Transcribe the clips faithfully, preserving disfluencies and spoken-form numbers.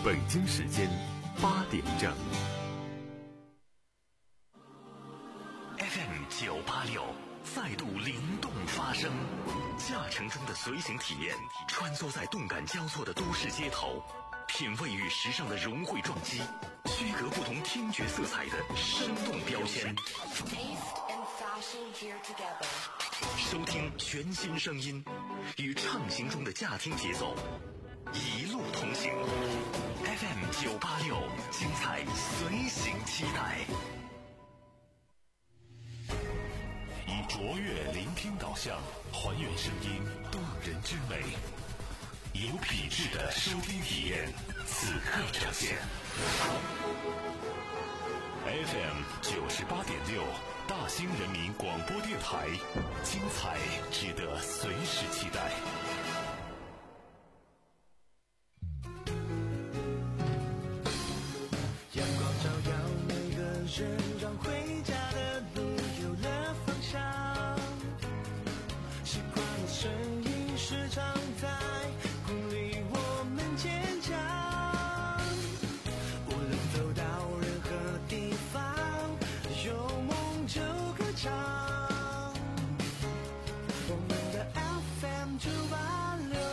北京时间八点整。F M 九八六再度灵动发声，驾乘中的随行体验，穿梭在动感交错的都市街头，品味与时尚的融汇撞击，区隔不同听觉色彩的生动标签。收听全新声音，与畅行中的驾听节奏，一路同行。F M 九八六，精彩随行期待。以卓越聆听导向，还原声音动人之美，有品质的收听体验，此刻呈现。F M 九十八点六，大兴人民广播电台，精彩值得随时期待。 阳光照耀每个人，让回家的路有了方向。习惯的声音时常在鼓励我们坚强。无论走到任何地方，有梦就歌唱。我们的 F M 九八六。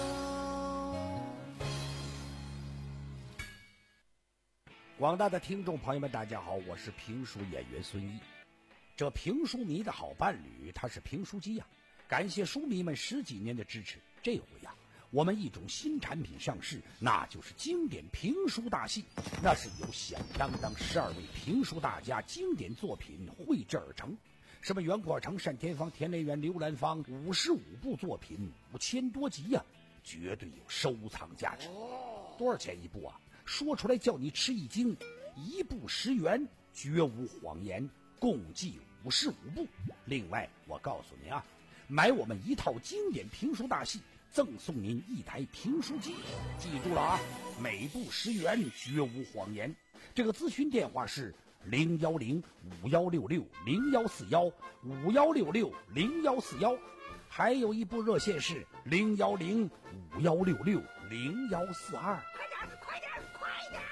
广大的听众朋友们，大家好，我是评书演员孙一。这评书迷的好伴侣，他是评书机呀、啊。感谢书迷们十几年的支持。这回呀、啊，我们一种新产品上市，那就是经典评书大戏。那是由响当当十二位评书大家经典作品绘制而成。什么袁阔成、单田芳、田连元、刘兰芳，五十五部作品，五千多集呀、啊，绝对有收藏价值。多少钱一部啊？说出来叫你吃一惊，一部十元，绝无谎言，共计五十五部。另外我告诉您啊，买我们一套经典评书大戏，赠送您一台评书机。记住了啊，每部十元，绝无谎言。这个咨询电话是零幺零五幺六六零幺四幺五幺六六零幺四幺，还有一部热线是零幺零五幺六六零幺四二。快点，快点，快点！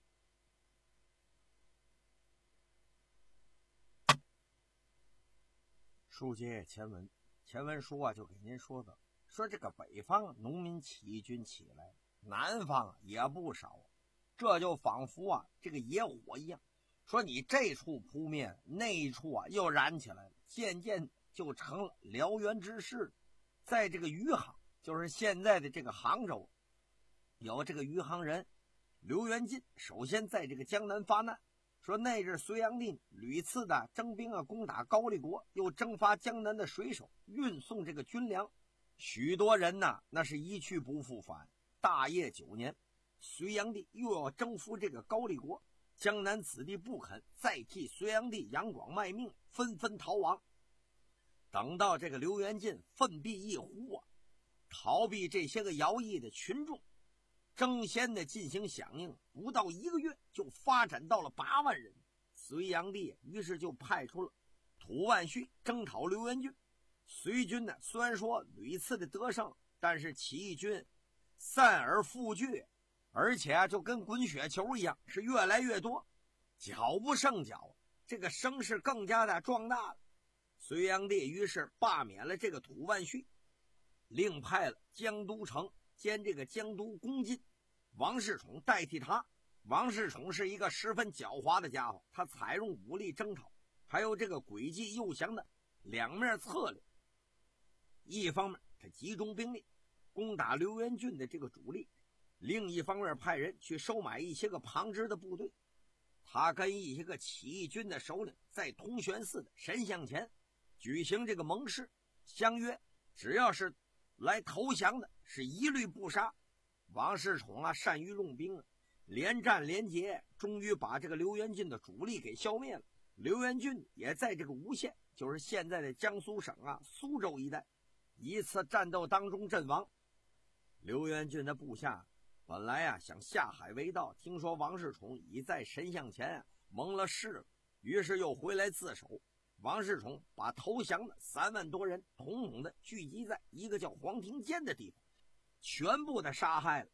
书接前文，前文书啊就给您说的，说这个北方农民起义军起来，南方啊也不少，这就仿佛啊这个野火一样，说你这处扑灭，那一处啊又燃起来了，渐渐就成了燎原之势。在这个余杭，就是现在的这个杭州，有这个余杭人刘元进，首先在这个江南发难。说那日隋炀帝屡次的征兵啊，攻打高丽国，又征发江南的水手，运送这个军粮，许多人呢那是一去不复返。大业九年，隋炀帝又要征服这个高丽国，江南子弟不肯再替隋炀帝杨广卖命，纷纷逃亡。等到这个刘元进奋臂一呼啊，逃避这些个徭役的群众，争先的进行响应，不到一个月就发展到了八万人。隋炀帝于是就派出了吐万绪征讨刘元军。隋军呢虽然说屡次的得胜，但是起义军散而复聚，而且啊就跟滚雪球一样，是越来越多，脚不胜脚，这个声势更加的壮大了。隋炀帝于是罢免了这个吐万绪，另派了江都城兼这个江都公进王世充代替他。王世充是一个十分狡猾的家伙，他采用武力征讨，还有这个诡计诱降的两面策略。一方面他集中兵力攻打刘元俊的这个主力，另一方面派人去收买一些个旁支的部队。他跟一些个起义军的首领在通玄寺的神像前举行这个盟誓，相约只要是来投降的是一律不杀。王世充啊善于用兵啊，连战连捷，终于把这个刘元俊的主力给消灭了。刘元俊也在这个吴县，就是现在的江苏省啊苏州一带，一次战斗当中阵亡。刘元俊的部下本来啊想下海为盗，听说王世充已在神像前啊蒙了誓了，于是又回来自首。王世充把投降的三万多人统统的聚集在一个叫黄庭坚的地方，全部的杀害了。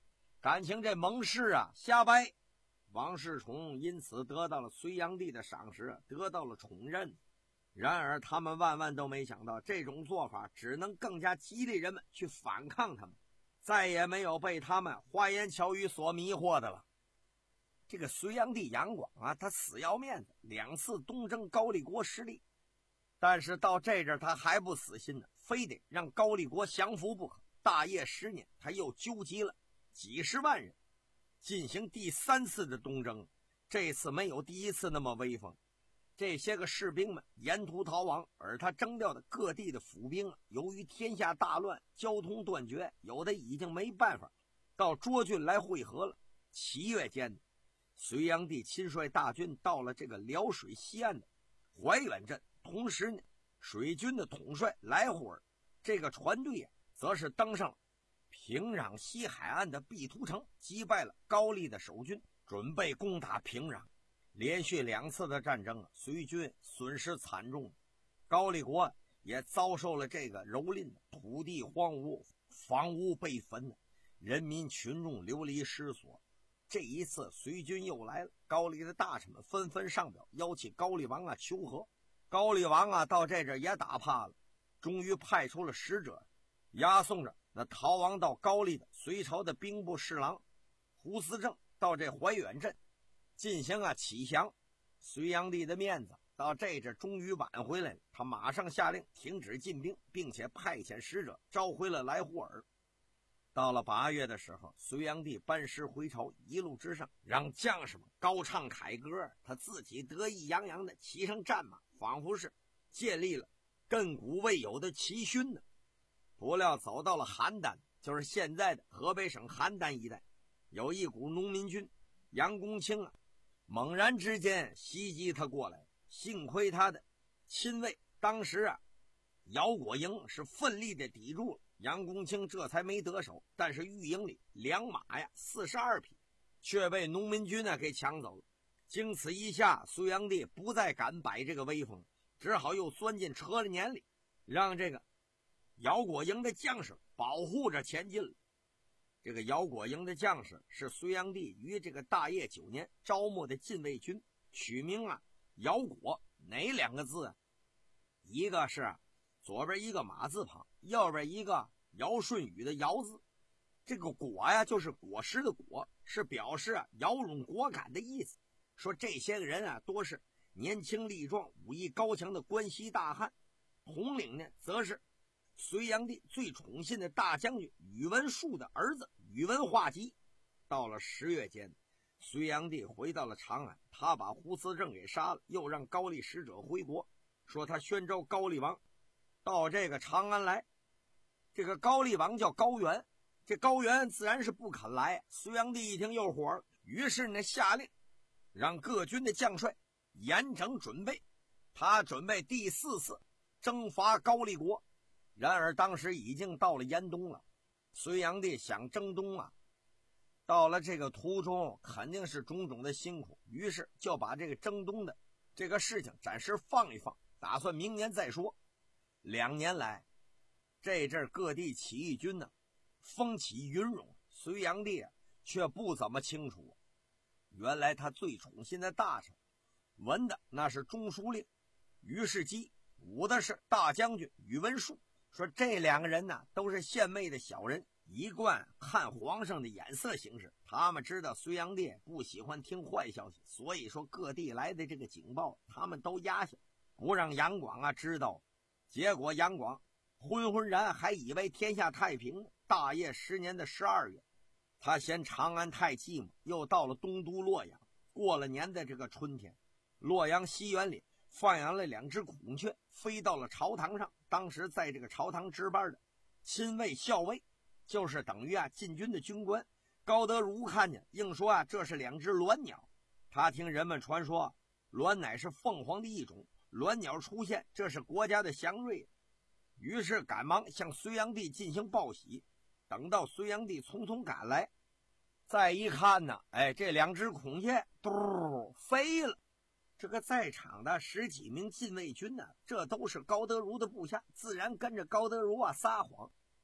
感情这盟誓啊瞎掰。王世充因此得到了隋炀帝的赏识，得到了宠任。然而他们万万都没想到，这种做法只能更加激励人们去反抗他们，再也没有被他们花言巧语所迷惑的了。这个隋炀帝杨广啊，他死要面子，两次东征高丽国失利，但是到这阵他还不死心呢，非得让高丽国降服不可。大业十年，他又纠集了几十万人进行第三次的东征，这次没有第一次那么威风。这些个士兵们沿途逃亡，而他征调的各地的府兵啊，由于天下大乱，交通断绝，有的已经没办法到涿郡来会合了。七月间，隋炀帝亲率大军到了这个辽水西岸的怀远镇，同时呢，水军的统帅来虎儿这个船队啊，则是登上了平壤西海岸的赑图城，击败了高丽的守军，准备攻打平壤。连续两次的战争啊，隋军损失惨重，高丽国也遭受了这个蹂躏，土地荒芜，房屋被焚，人民群众流离失所。这一次隋军又来了，高丽的大臣们纷纷上表邀请高丽王啊求和。高丽王啊到这阵也打怕了，终于派出了使者押送着那逃亡到高丽的隋朝的兵部侍郎胡思正到这怀远镇进行啊启降。隋炀帝的面子到这阵终于挽回来了，他马上下令停止进兵，并且派遣使者召回了来虎尔。到了八月的时候，隋炀帝班师回朝，一路之上让将士们高唱凯歌，他自己得意洋洋的骑上战马，仿佛是建立了亘古未有的奇勋呢。不料走到了邯郸，就是现在的河北省邯郸一带，有一股农民军，杨公卿啊猛然之间袭击他过来，幸亏他的亲卫当时啊姚果营是奋力的抵住了，杨公卿这才没得手。但是御营里良马呀四十二匹却被农民军呢给抢走了。经此一下，隋炀帝不再敢摆这个威风，只好又钻进车里年里，让这个姚果营的将士保护着前进了。这个姚果营的将士是隋炀帝于这个大业九年招募的禁卫军，取名啊姚果，哪两个字啊？一个是左边一个马字旁，右边一个尧舜禹的尧字。这个果呀就是果实的果，是表示啊摇橹果敢的意思。说这些个人啊多是年轻力壮、武艺高强的关西大汉，统领呢则是隋炀帝最宠信的大将军宇文述的儿子宇文化及。到了十月间，隋炀帝回到了长安，他把胡思正给杀了，又让高丽使者回国，说他宣召高丽王到这个长安来。这个高丽王叫高原，这高原自然是不肯来。隋炀帝一听又火了，于是呢下令让各军的将帅严整准备，他准备第四次征伐高丽国。然而当时已经到了严冬了，隋炀帝想征东啊，到了这个途中肯定是种种的辛苦，于是就把这个征东的这个事情暂时放一放，打算明年再说。两年来，这阵各地起义军呢风起云涌，隋炀帝啊却不怎么清楚。原来他最宠信的大臣，文的那是中书令于世基，武的是大将军宇文述。说这两个人呢都是献媚的小人，一贯看皇上的眼色行事。他们知道隋炀帝不喜欢听坏消息，所以说各地来的这个警报他们都压下，不让杨广啊知道。结果杨广昏昏然还以为天下太平呢。大业十年的十二月，他嫌长安太寂寞，又到了东都洛阳。过了年的这个春天，洛阳西园里放养了两只孔雀，飞到了朝堂上。当时在这个朝堂值班的亲卫校尉，就是等于啊禁军的军官高德儒看见，硬说啊这是两只鸾鸟。他听人们传说鸾乃是凤凰的一种，鸾鸟出现，这是国家的祥瑞，于是赶忙向隋炀帝进行报喜。等到隋炀帝匆匆赶来，再一看呢，哎，这两只孔雀嘟飞了。这个在场的十几名禁卫军呢，这都是高德儒的部下，自然跟着高德儒啊撒谎。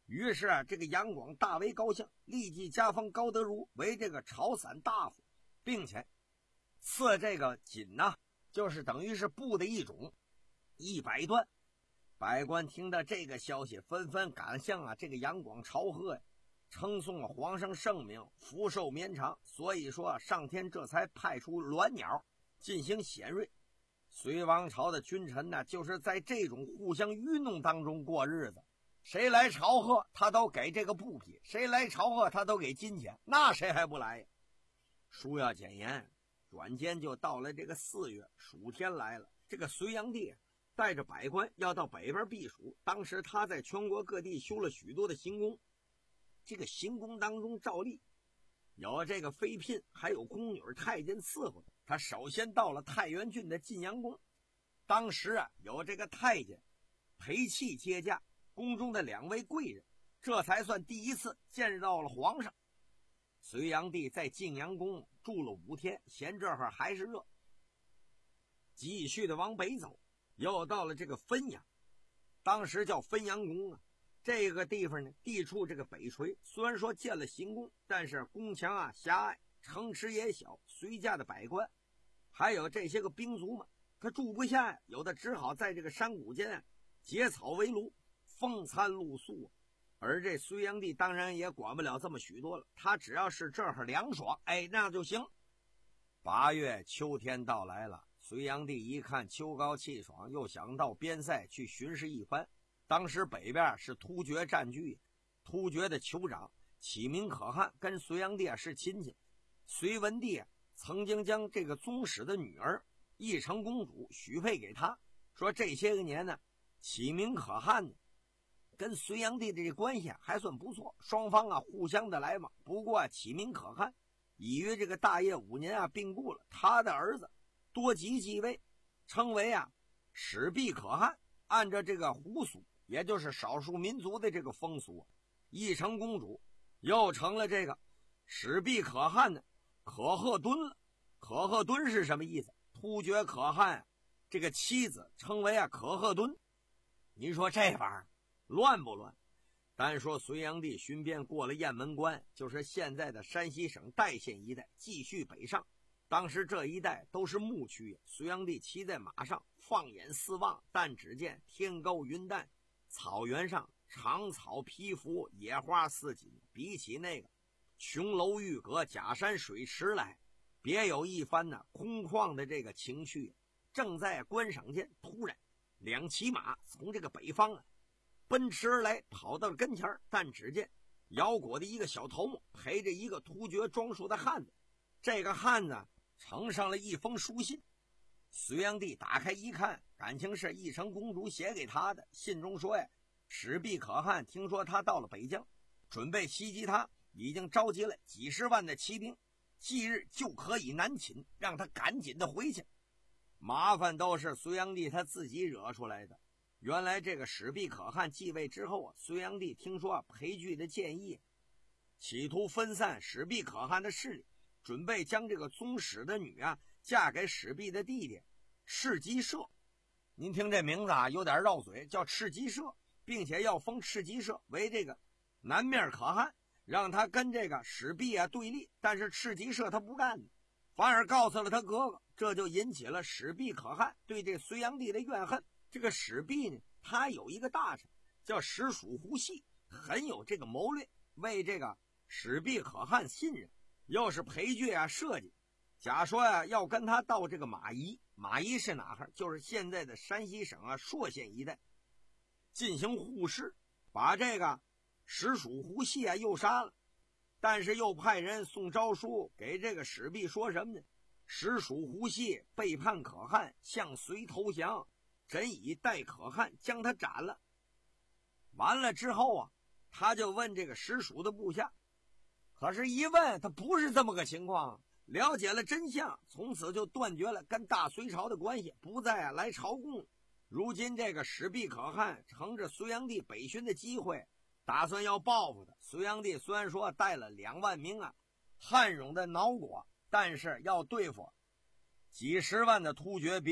于是啊，这个杨广大为高兴，立即加封高德儒为这个朝散大夫，并且赐这个锦呐、啊，就是等于是布的一种一百段。百官听到这个消息，纷纷赶向啊这个杨广朝贺呀，称颂皇上圣明，福寿绵长。所以说上天这才派出鸾鸟进行显瑞。隋王朝的君臣呢，就是在这种互相愚弄当中过日子。谁来朝贺，他都给这个布匹；谁来朝贺，他都给金钱。那谁还不来呀？书要简言，转间就到了这个四月，暑天来了。这个隋炀帝带着百官要到北边避暑。当时他在全国各地修了许多的行宫，这个行宫当中照例有这个妃嫔，还有宫女太监伺候。他首先到了太原郡的晋阳宫，当时啊有这个太监裴器接驾，宫中的两位贵人，这才算第一次见到了皇上。隋炀帝在晋阳宫住了五天，嫌这会儿还是热，继续的往北走，又到了这个汾阳，当时叫汾阳宫啊。这个地方呢，地处这个北陲，虽然说建了行宫，但是宫墙啊狭隘，城池也小，隋家的百官还有这些个兵卒们，他住不下呀，有的只好在这个山谷间结草为炉，风餐露宿。而这隋炀帝当然也管不了这么许多了，他只要是这儿凉爽，哎，那就行。八月秋天到来了，隋炀帝一看秋高气爽，又想到边塞去巡视一番。当时北边是突厥占据，突厥的酋长启明可汗跟隋炀帝是亲戚。隋文帝曾经将这个宗室的女儿义成公主许配给他，说这些个年呢，启明可汗呢跟隋炀帝的这关系还算不错，双方啊互相的来往。不过啊，启明可汗已于这个大业五年啊病故了，他的儿子多吉继位，称为啊始毕可汗。按照这个胡俗，也就是少数民族的这个风俗，义成公主又成了这个始毕可汗的可贺敦了。可贺敦是什么意思？突厥可汗、啊、这个妻子称为啊可贺敦。你说这玩意儿乱不乱？单说隋炀帝巡边过了雁门关，就是现在的山西省代县一带，继续北上。当时这一带都是牧区，隋炀帝骑在马上，放眼四望，但只见天高云淡，草原上长草披拂，野花似锦，比起那个琼楼玉阁、假山水池来，别有一番呢空旷的这个情趣。正在观赏间，突然两骑马从这个北方啊奔驰而来，跑到了跟前，但只见腰果的一个小头目陪着一个突厥装束的汉子。这个汉子呈上了一封书信，隋炀帝打开一看，感情是义成公主写给他的。信中说呀，始毕可汗听说他到了北疆，准备袭击他，已经召集了几十万的骑兵，即日就可以南侵，让他赶紧的回去。麻烦都是隋炀帝他自己惹出来的。原来这个始毕可汗继位之后啊，隋炀帝听说裴据的建议，企图分散始毕可汗的势力，准备将这个宗室的女啊嫁给始毕的弟弟赤吉社。您听这名字啊有点绕嘴，叫赤吉社，并且要封赤吉社为这个南面可汗，让他跟这个始毕啊对立。但是赤吉社他不干，反而告诉了他哥哥，这就引起了始毕可汗对这隋炀帝的怨恨。这个始毕呢，他有一个大臣叫石蜀胡系，很有这个谋略，为这个始毕可汗信任，又是裴据啊设计，假说啊要跟他到这个马邑，马邑是哪儿？就是现在的山西省啊朔县一带，进行互市，把这个石蜀胡系啊又杀了。但是又派人送诏书给这个始毕，说什么呢？石蜀胡系背叛可汗，向隋投降，朕以代可汗将他斩了。完了之后啊，他就问这个石蜀的部下，可是一问他不是这么个情况。了解了真相，从此就断绝了跟大隋朝的关系，不再来朝贡。如今这个始毕可汗乘着隋炀帝北巡的机会，打算要报复他。隋炀帝虽然说带了两万名啊汉戎的脑果，但是要对付几十万的突厥兵，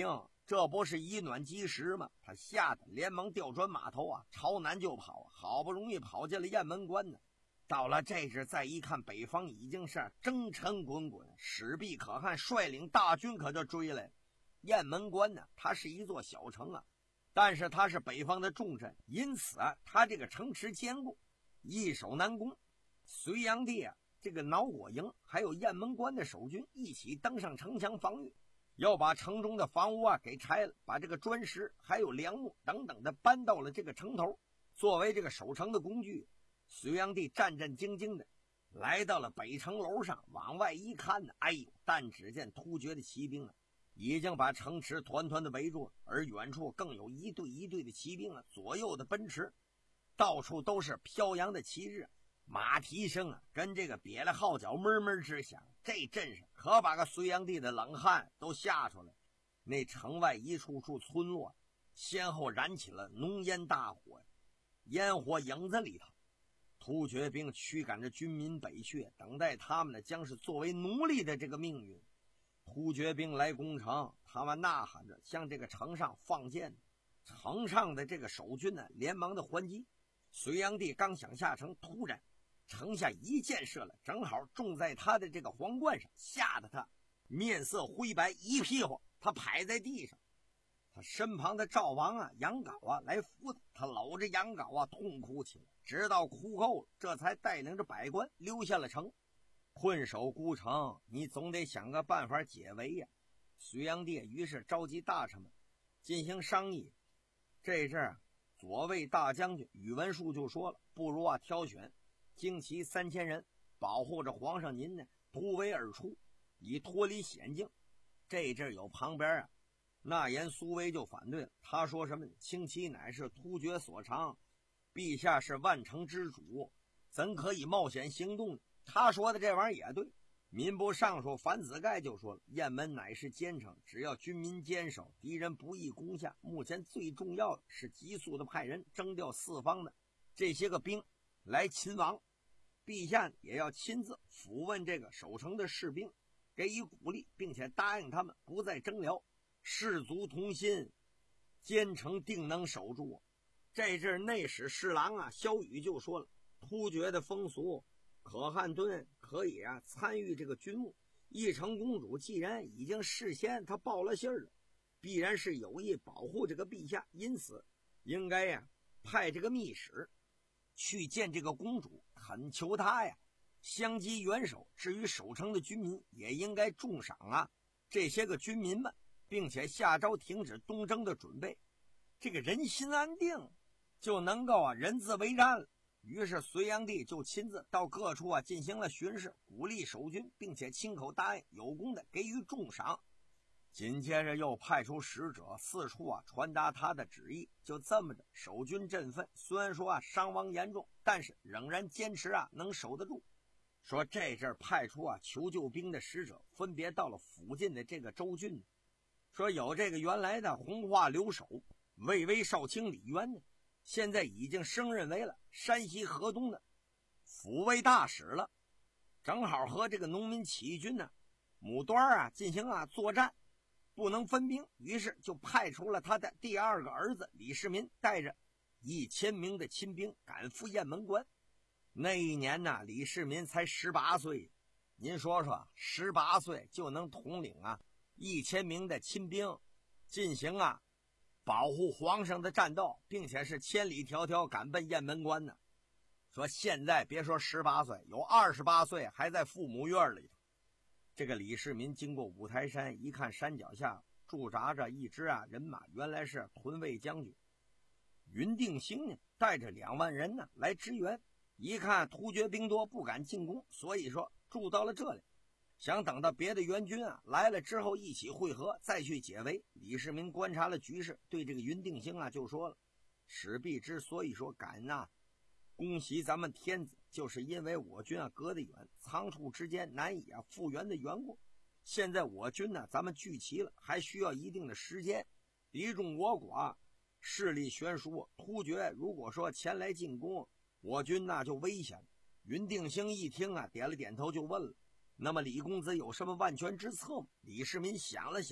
这不是以卵击石吗？他吓得连忙调转马头啊，朝南就跑，好不容易跑进了雁门关呢。到了这时再一看，北方已经是征尘滚滚，史必可汗率领大军可就追来了。雁门关呢，它是一座小城啊，但是它是北方的重镇，因此啊，它这个城池坚固，易守难攻。隋炀帝啊，这个挠果营还有雁门关的守军一起登上城墙防御，要把城中的房屋啊给拆了，把这个砖石还有梁木等等的搬到了这个城头，作为这个守城的工具。隋炀帝战战兢兢的来到了北城楼上，往外一看呢，哎呦，但只见突厥的骑兵啊已经把城池团团的围住，而远处更有一队一队的骑兵啊左右的奔驰，到处都是飘扬的旗帜，马蹄声啊跟这个瘪了号角闷闷直响，这阵势可把个隋炀帝的冷汗都吓出来。那城外一处处村落先后燃起了浓烟大火，烟火影子里头，突厥兵驱赶着军民北去，等待他们的将是作为奴隶的这个命运。突厥兵来攻城，他们呐喊着向这个城上放箭，城上的这个守军呢连忙的还击。隋炀帝刚想下城，突然城下一箭射了，正好中在他的这个皇冠上，吓得他面色灰白，一屁股他拍在地上。他身旁的赵王啊、杨镐啊来扶他，他搂着杨镐啊痛哭起来，直到哭够了，这才带领着百官留下了城。困守孤城，你总得想个办法解围呀。隋炀帝于是召集大臣们进行商议。这阵儿左卫大将军宇文述就说了，不如啊挑选精骑三千人，保护着皇上您呢突围而出，以脱离险境。这阵儿有旁边啊纳言苏威就反对了，他说什么轻骑乃是突厥所长，陛下是万城之主，怎可以冒险行动呢？他说的这玩意儿也对。民部尚书樊子盖就说了，雁门乃是坚城，只要军民坚守，敌人不易攻下。目前最重要的是急速的派人征调四方的这些个兵来勤王，陛下也要亲自抚问这个守城的士兵，给予鼓励，并且答应他们不再征辽，士卒同心，坚城定能守住。这阵内史侍郎啊萧雨就说了，突厥的风俗，可汗敦可以啊参与这个军务，义成公主既然已经事先他报了信了，必然是有意保护这个陛下，因此应该呀派这个密使去见这个公主，恳求他呀相机援手。至于守城的军民，也应该重赏啊这些个军民们，并且下诏停止东征的准备，这个人心安定，就能够啊人自为然了。于是隋炀帝就亲自到各处啊进行了巡视，鼓励守军，并且亲口答应有功的给予重赏。紧接着又派出使者四处啊传达他的旨意。就这么着，守军振奋，虽然说啊伤亡严重，但是仍然坚持啊能守得住。说这阵派出啊求救兵的使者分别到了附近的这个州郡，说有这个原来的弘化留守魏威少卿李渊呢，现在已经升任为了山西河东的抚慰大使了，正好和这个农民起义军呢母端啊进行啊作战，不能分兵，于是就派出了他的第二个儿子李世民，带着一千名的亲兵赶赴雁门关。那一年呢，李世民才十八岁，您说说，十八岁就能统领啊一千名的亲兵，进行啊保护皇上的战斗，并且是千里迢迢赶奔雁门关呢。说现在别说十八岁，有二十八岁还在父母院里头。这个李世民经过五台山，一看山脚下驻扎着一支啊人马，原来是屯卫将军云定兴呢带着两万人呢来支援。一看突厥兵多，不敢进攻，所以说驻到了这里，想等到别的援军啊来了之后一起会合，再去解围。李世民观察了局势，对这个云定兴啊就说了，史弼之所以说敢啊攻袭咱们天子，就是因为我军啊隔得远，仓促之间难以啊复原的缘故。现在我军呢咱们聚齐了，还需要一定的时间，敌众我寡，势力悬殊，突厥如果说前来进攻，我军那就危险。云定兴一听啊点了点头，就问了，那么李公子有什么万全之策吗？李世民想了想，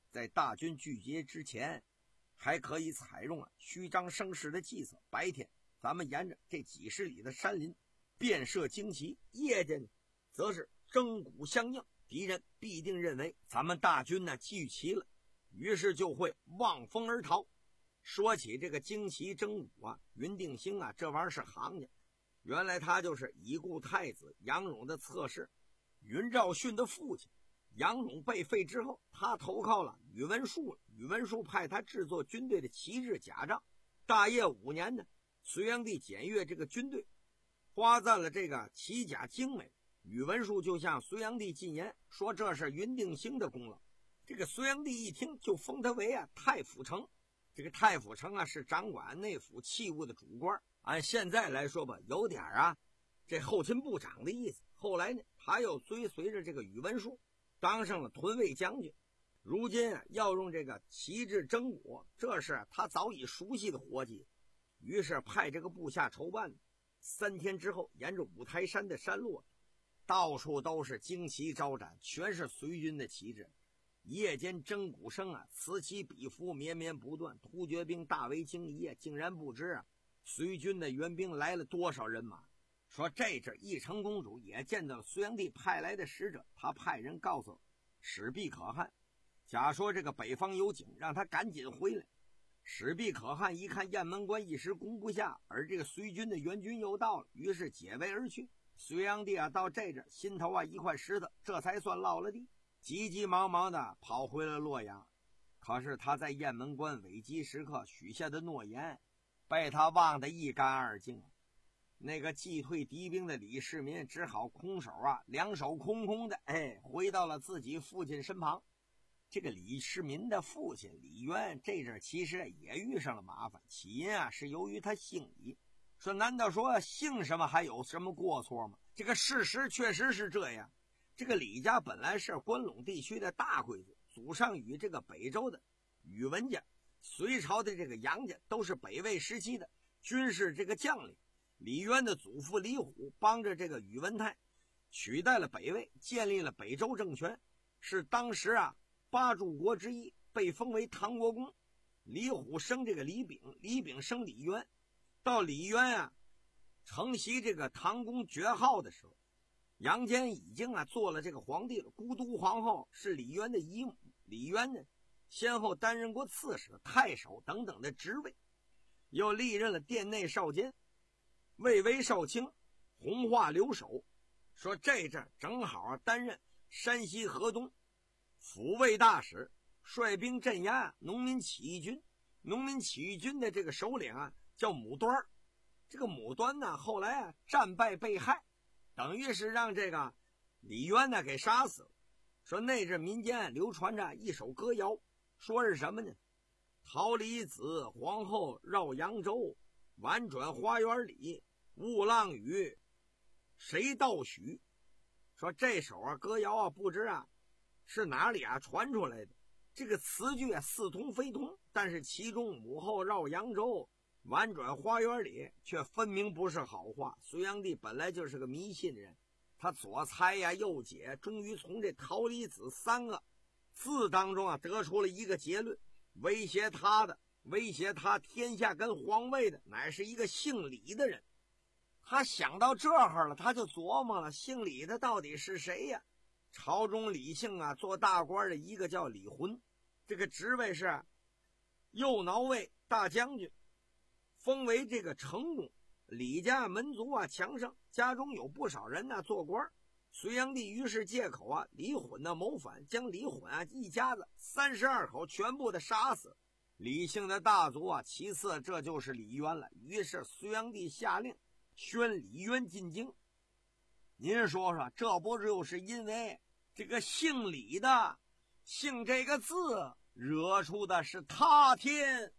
在大军聚集之前，还可以采用啊虚张声势的计策。白天咱们沿着这几十里的山林遍设旌旗，夜间则是征鼓相应，敌人必定认为咱们大军呢聚齐了，于是就会望风而逃。说起这个旌旗征鼓啊，云定兴啊，这玩意儿是行家。原来他就是已故太子杨勇的侧室，云兆训的父亲。杨勇被废之后，他投靠了宇文述，宇文述派他制作军队的旗帜甲仗。大业五年呢，隋炀帝检阅这个军队，夸赞了这个旗甲精美。宇文述就向隋炀帝进言，说这是云定兴的功劳。这个隋炀帝一听，就封他为啊太府丞。这个太府丞啊，是掌管内府器物的主官，按现在来说吧，有点啊这后勤部长的意思。后来呢，他又追随着这个宇文述当上了屯卫将军。如今啊，要用这个旗帜征鼓，这是他早已熟悉的活计。于是派这个部下筹办。三天之后，沿着五台山的山路，到处都是旌旗招展，全是隋军的旗帜。夜间征鼓声啊，此起彼伏，绵绵不断。突厥兵大为惊疑，竟然不知啊，隋军的援兵来了多少人马。说这阵义成公主也见到了隋炀帝派来的使者，他派人告诉史毕可汗，假说这个北方有警，让他赶紧回来。史毕可汗一看雁门关一时攻不下，而这个隋军的援军又到了，于是解围而去。隋炀帝啊，到这阵心头啊一块石头，这才算落了地，急急忙忙的跑回了洛阳。可是他在雁门关危急时刻许下的诺言，被他忘得一干二净。那个击退敌兵的李世民只好空手啊，两手空空的，哎，回到了自己父亲身旁。这个李世民的父亲李渊这阵其实也遇上了麻烦，起因啊是由于他姓李。说难道说姓什么还有什么过错吗？这个事实确实是这样。这个李家本来是关陇地区的大贵族，祖上与这个北周的宇文家、隋朝的这个杨家都是北魏时期的军事这个将领。李渊的祖父李虎帮着这个宇文泰取代了北魏，建立了北周政权，是当时啊八柱国之一，被封为唐国公。李虎生这个李炳，李炳生李渊。到李渊啊承袭这个唐公爵号的时候，杨坚已经啊做了这个皇帝了。孤独皇后是李渊的姨母，李渊呢先后担任过刺史、太守等等的职位，又历任了殿内少监、卫威少卿、弘化留守。说这阵正好啊担任山西河东抚慰大使，率兵镇压农民起义军。农民起义军的这个首领啊叫母端，这个母端呢后来啊战败被害，等于是让这个李渊呢给杀死了。说那阵民间流传着一首歌谣，说是什么呢？桃李子，皇后绕扬州，婉转花园里，雾浪雨，谁道许？说这首啊歌谣啊不知啊是哪里啊传出来的。这个词句啊似同非同，但是其中母后绕扬州，婉转花园里却分明不是好话。隋炀帝本来就是个迷信人，他左猜呀右解，终于从这桃李子三个字当中啊得出了一个结论：威胁他的威胁他天下跟皇位的乃是一个姓李的人。他想到这儿了，他就琢磨了，姓李的到底是谁呀？朝中李姓啊做大官的一个叫李浑，这个职位是右挠卫大将军，封为这个成公。李家门族啊强盛，家中有不少人呢做官。隋炀帝于是借口啊李混的谋反，将李混啊一家子三十二口全部的杀死。李姓的大族啊其次这就是李渊了。于是隋炀帝下令宣李渊进京。您说说，这不就是因为这个姓李的姓这个字惹出的是塌天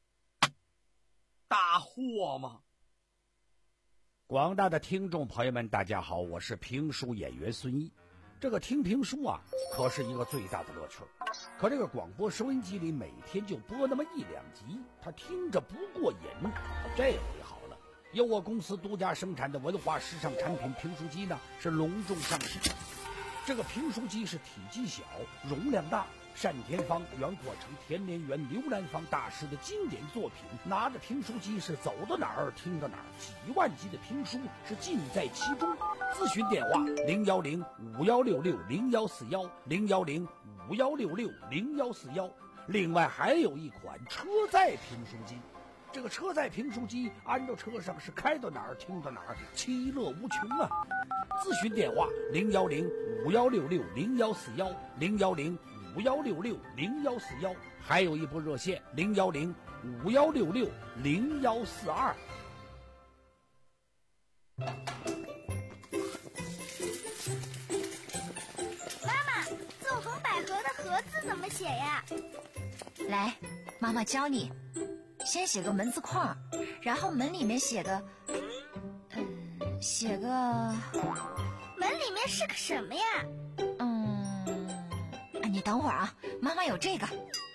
大祸吗？ 广大的听众朋友们大家好，我是评书演员孙一。这个听评书啊可是一个最大的乐趣，可这个广播收音机里每天就播那么一两集，他听着不过瘾。这回好了，由我公司独家生产的文化时尚产品评书机呢是隆重上市。 这个评书机是体积小，容量大。单田芳、袁国成、田连元、刘兰芳大师的经典作品，拿着评书机是走到哪儿听到哪儿，几万集的评书是尽在其中。咨询电话零幺零五幺六六零幺四幺零幺零五幺六六零幺四幺。另外还有一款车载评书机，这个车载评书机安到车上是开到哪儿听到哪儿，其乐无穷啊！咨询电话零幺零五幺六六零幺四幺零幺零五幺六六零幺四幺，还有一部热线零幺零五幺六六零幺四二。 妈妈，纵横捭阖的阖字怎么写呀？ 来，妈妈教你。先写个门字框，然后门里面写个，嗯，写个。 门里面是个什么呀？ 嗯，你等会儿啊，妈妈有这个。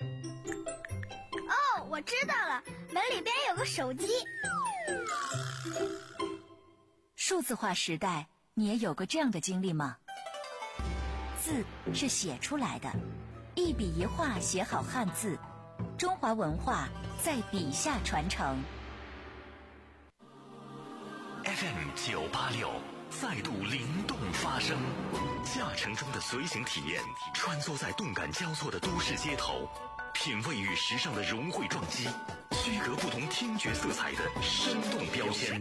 哦，我知道了，门里边有个手机。 数字化时代，你也有过这样的经历吗？字是写出来的，一笔一画写好汉字，中华文化在笔下传承。 F M 九八六再度灵动发声，驾乘中的随行体验，穿梭在动感交错的都市街头，品味与时尚的融汇撞击，区隔不同听觉色彩的生动标签。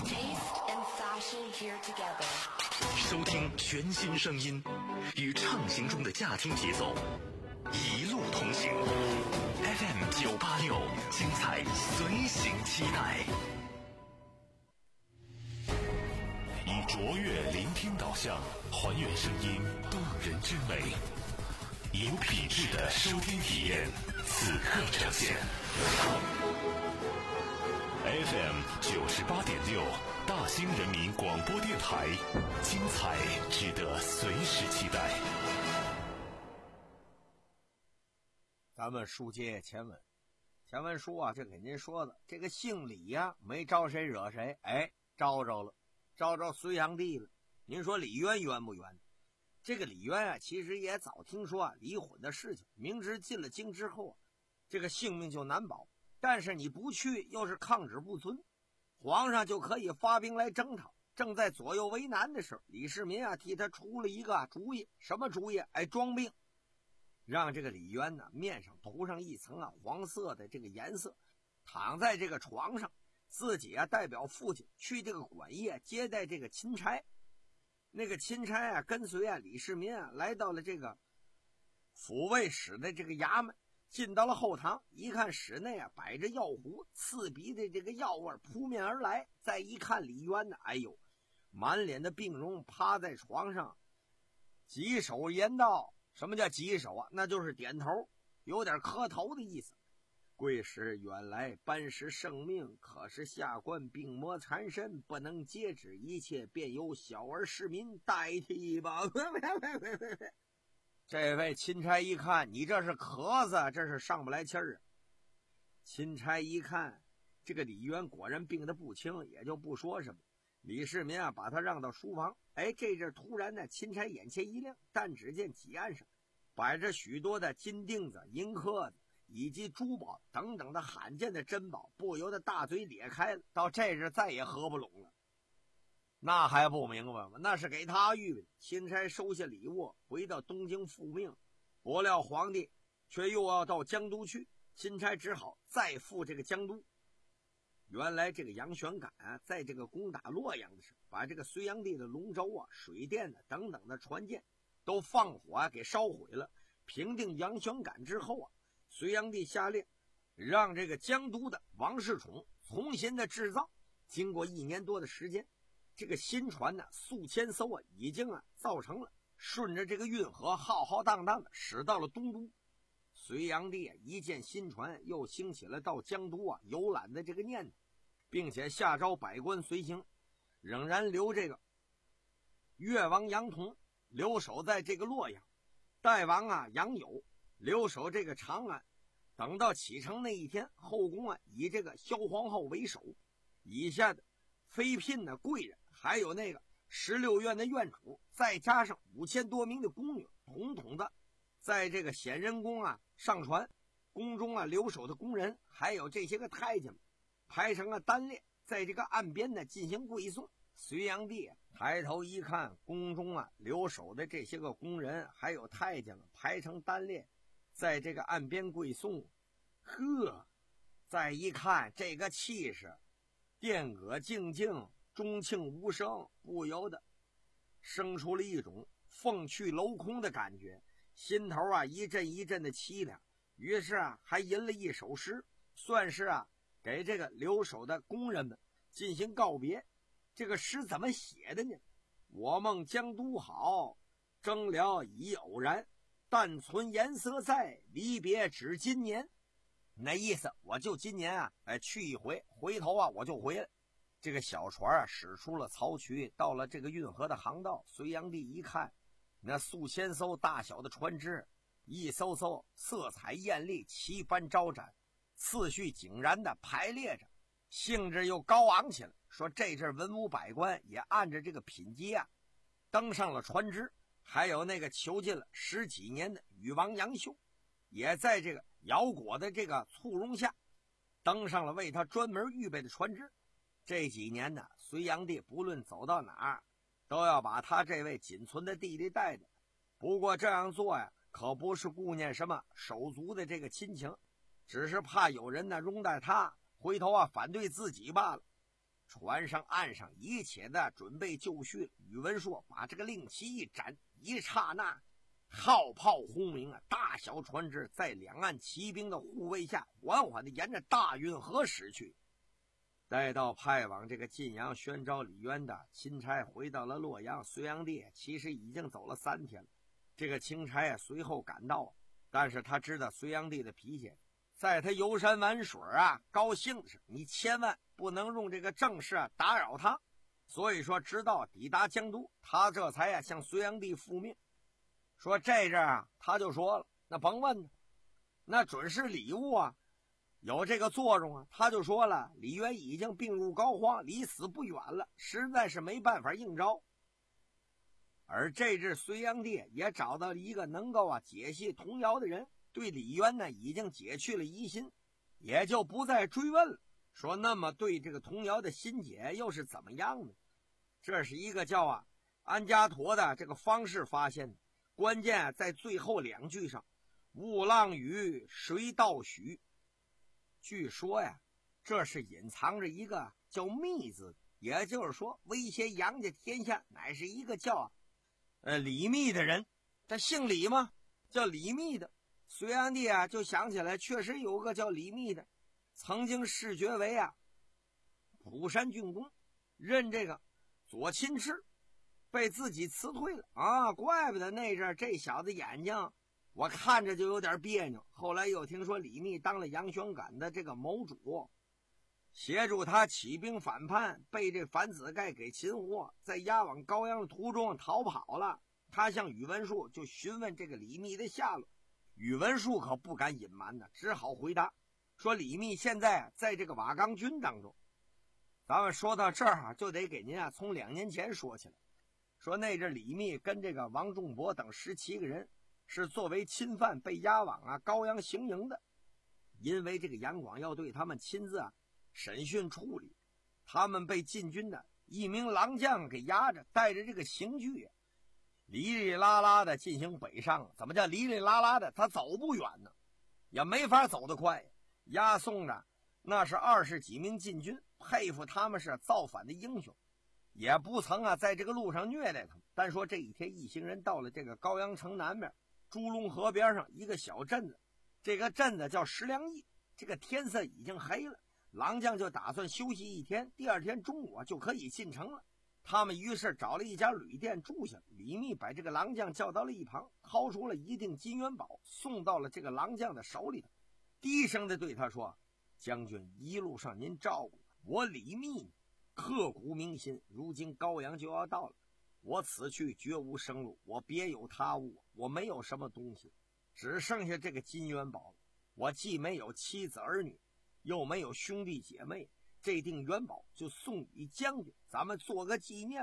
收听全新声音，与畅行中的驾听节奏，一路同行。F M 九八六，精彩随行期待。以卓越聆听导向，还原声音动人之美，有品质的收听体验，此刻呈现。F M 九十八点六，大兴人民广播电台，精彩值得随时期待。 咱们书接前文，前文书啊，这给您说的，这个姓李呀、啊，没招谁惹谁，哎，招着了。招着隋炀帝了，您说李渊冤不冤？这个李渊啊，其实也早听说啊离婚的事情，明知进了京之后啊，这个性命就难保，但是你不去又是抗旨不遵，皇上就可以发兵来征讨。正在左右为难的时候，李世民啊替他出了一个主意，什么主意？哎，装病，让这个李渊呢面上涂上一层啊黄色的这个颜色，躺在这个床上。自己啊，代表父亲去这个馆驿接待这个钦差。那个钦差啊，跟随啊李世民啊，来到了这个抚慰使的这个衙门，进到了后堂，一看室内啊摆着药壶，刺鼻的这个药味扑面而来。再一看李渊呢，哎呦，满脸的病容，趴在床上，几手言道。什么叫几手啊？那就是点头，有点磕头的意思。贵使远来班师圣命，可是下官病魔缠身，不能接旨，一切便由小儿市民代替吧。这位钦差一看，你这是咳嗽，这是上不来气儿啊。钦差一看，这个李渊果然病得不轻，也就不说什么。李世民啊，把他让到书房。哎，这阵突然呢，钦差眼前一亮，但只见几案上摆着许多的金锭子、银壳子。以及珠宝等等的罕见的珍宝，不由得大嘴咧开了。到这日再也合不拢了，那还不明白吗？那是给他预备的。钦差收下礼物，回到东京复命，不料皇帝却又要到江都去，钦差只好再赴这个江都。原来这个杨玄感啊，在这个攻打洛阳的时候，把这个隋炀帝的龙舟啊、水电啊等等的船舰都放火啊给烧毁了。平定杨玄感之后啊，隋炀帝下令让这个江都的王世充重新的制造。经过一年多的时间，这个新船呢数千艘啊已经啊造成了，顺着这个运河浩浩荡荡的驶到了东都。隋炀帝啊一见新船，又兴起了到江都啊游览的这个念头，并且下诏百官随行，仍然留这个越王杨同留守在这个洛阳，代王啊杨友留守这个长安。等到启程那一天，后宫啊以这个萧皇后为首，以下的妃嫔的贵人，还有那个十六院的院主，再加上五千多名的宫女，统统的在这个显仁宫啊上船。宫中啊留守的宫人，还有这些个太监们，排成了单列，在这个岸边呢进行跪送。隋炀帝抬头一看，宫中啊留守的这些个宫人还有太监们排成单列，在这个岸边跪送。呵，再一看这个气势，殿阁静静，钟磬无声，不由得生出了一种凤去楼空的感觉，心头啊一阵一阵的凄凉。于是啊还吟了一首诗，算是啊给这个留守的宫人们进行告别。这个诗怎么写的呢？我梦江都好，征辽已偶然，但存颜色在，离别只今年。那意思我就今年啊哎去一回，回头啊我就回来。这个小船啊驶出了曹渠，到了这个运河的航道。隋炀帝一看，那数千艘大小的船只，一艘艘色彩艳丽，旗帆招展，次序井然的排列着，兴致又高昂起来。说这阵文武百官也按着这个品级啊登上了船只，还有那个囚禁了十几年的禹王杨修，也在这个姚果的这个簇拥下登上了为他专门预备的船只。这几年呢，隋炀帝不论走到哪儿，都要把他这位仅存的弟弟带着。不过这样做呀，可不是顾念什么手足的这个亲情，只是怕有人呢拥戴他，回头啊反对自己罢了。船上岸上一切的准备就绪，宇文硕把这个令旗一展，一刹那号炮轰鸣啊，大小船只在两岸骑兵的护卫下缓缓地沿着大运河驶去。待到派往这个晋阳宣召李渊的钦差回到了洛阳，隋炀帝其实已经走了三天了。这个钦差啊随后赶到，但是他知道隋炀帝的脾气，在他游山玩水啊高兴的是，你千万不能用这个正事啊打扰他。所以说直到抵达江都，他这才啊向隋炀帝复命。说这阵啊他就说了，那甭问呢，那准是礼物啊有这个作用啊。他就说了，李渊已经病入膏肓，离死不远了，实在是没办法应招。而这阵隋炀帝也找到了一个能够啊解析童谣的人，对李渊呢已经解去了疑心，也就不再追问了。说那么对这个童谣的心解又是怎么样呢？这是一个叫啊安家陀的这个方式发现的，关键在最后两句上，雾浪雨谁道许。据说呀，这是隐藏着一个叫密字，也就是说威胁杨家天下乃是一个叫啊呃李密的人。他姓李吗？叫李密的。隋炀帝啊就想起来，确实有个叫李密的，曾经世爵为啊蒲山郡公，任这个左亲事，被自己辞退了啊！怪不得那阵这小子眼睛我看着就有点别扭。后来又听说李密当了杨玄感的这个谋主，协助他起兵反叛，被这樊子盖给擒获，在押往高阳的途中逃跑了。他向宇文述就询问这个李密的下落，宇文述可不敢隐瞒呢，只好回答说李密现在在这个瓦岗军当中。咱们说到这儿啊，就得给您啊从两年前说起来。说那阵李密跟这个王仲伯等十七个人是作为侵犯被押往啊高阳行营的，因为这个杨广要对他们亲自啊审讯处理，他们被禁军的一名郎将给押着，带着这个刑具啊哩哩啦啦的进行北上。怎么叫哩哩啦啦的？他走不远呢，也没法走得快，押送的那是二十几名禁军，佩服他们是造反的英雄，也不曾啊在这个路上虐待他们。但说这一天一行人到了这个高阳城南面朱龙河边上一个小镇子，这个镇子叫石梁驿。这个天色已经黑了，郎将就打算休息一天，第二天中午啊就可以进城了。他们于是找了一家旅店住下，李密把这个郎将叫到了一旁，掏出了一锭金元宝送到了这个郎将的手里头，低声的对他说，将军一路上您照顾我李密刻骨铭心，如今高阳就要到了，我此去绝无生路，我别有他物，我没有什么东西，只剩下这个金元宝了。我既没有妻子儿女，又没有兄弟姐妹，这锭元宝就送与将军，咱们做个纪念。